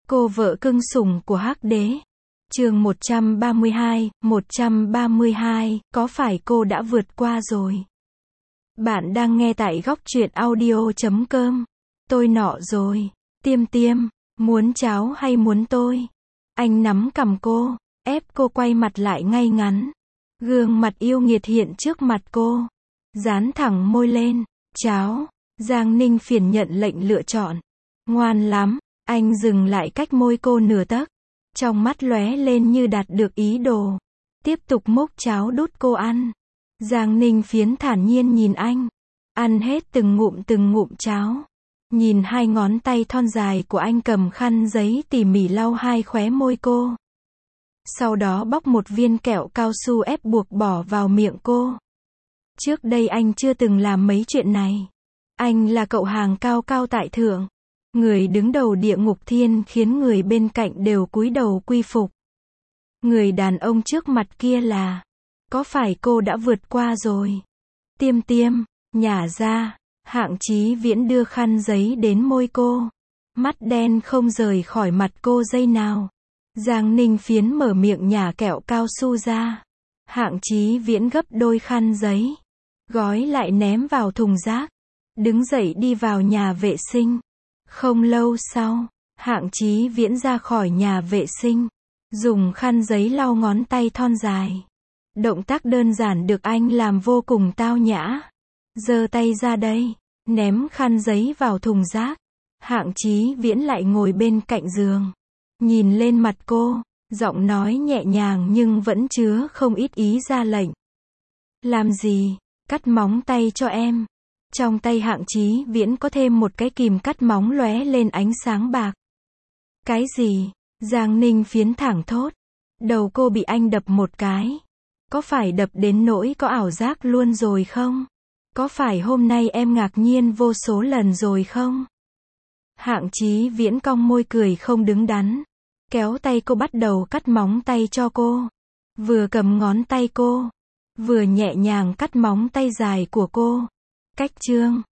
Cô vợ cưng sủng của Hắc Đế. Chương 132, có phải cô đã vượt qua rồi? Bạn đang nghe tại góc truyện audio.com. Tôi nọ rồi. Tiêm tiêm, muốn cháo hay muốn tôi? Anh nắm cằm cô, ép cô quay mặt lại ngay ngắn. Gương mặt yêu nghiệt hiện trước mặt cô. Dán thẳng môi lên. Cháo. Giang Ninh phiền nhận lệnh lựa chọn. Ngoan lắm. Anh dừng lại cách môi cô nửa tấc. Trong mắt lóe lên như đạt được ý đồ. Tiếp tục múc cháo đút cô ăn. Giang Ninh phiến thản nhiên nhìn anh. Ăn hết từng ngụm cháo. Nhìn hai ngón tay thon dài của anh cầm khăn giấy tỉ mỉ lau hai khóe môi cô. Sau đó bóc một viên kẹo cao su ép buộc bỏ vào miệng cô. Trước đây anh chưa từng làm mấy chuyện này. Anh là cậu hàng cao cao tại thượng. Người đứng đầu địa ngục thiên khiến người bên cạnh đều cúi đầu quy phục. Người đàn ông trước mặt kia là... Có phải cô đã vượt qua rồi? Tiêm tiêm, nhả ra. Hạng Chí Viễn đưa khăn giấy đến môi cô. Mắt đen không rời khỏi mặt cô giây nào. Giang Ninh phiến mở miệng nhả kẹo cao su ra. Hạng Chí Viễn gấp đôi khăn giấy. Gói lại ném vào thùng rác. Đứng dậy đi vào nhà vệ sinh. Không lâu sau, Hạng Chí Viễn ra khỏi nhà vệ sinh. Dùng khăn giấy lau ngón tay thon dài. Động tác đơn giản được anh làm vô cùng tao nhã. Giơ tay ra đây, ném khăn giấy vào thùng rác. Hạng Chí Viễn lại ngồi bên cạnh giường. Nhìn lên mặt cô, giọng nói nhẹ nhàng nhưng vẫn chứa không ít ý ra lệnh. Làm gì? Cắt móng tay cho em. Trong tay Hạng Chí Viễn có thêm một cái kìm cắt móng lóe lên ánh sáng bạc. Cái gì? Giang Ninh phiến thẳng thốt. Đầu cô bị anh đập một cái. Có phải đập đến nỗi có ảo giác luôn rồi không? Có phải hôm nay em ngạc nhiên vô số lần rồi không? Hạng Chí Viễn cong môi cười không đứng đắn. Kéo tay cô bắt đầu cắt móng tay cho cô. Vừa cầm ngón tay cô, vừa nhẹ nhàng cắt móng tay dài của cô. Cách chương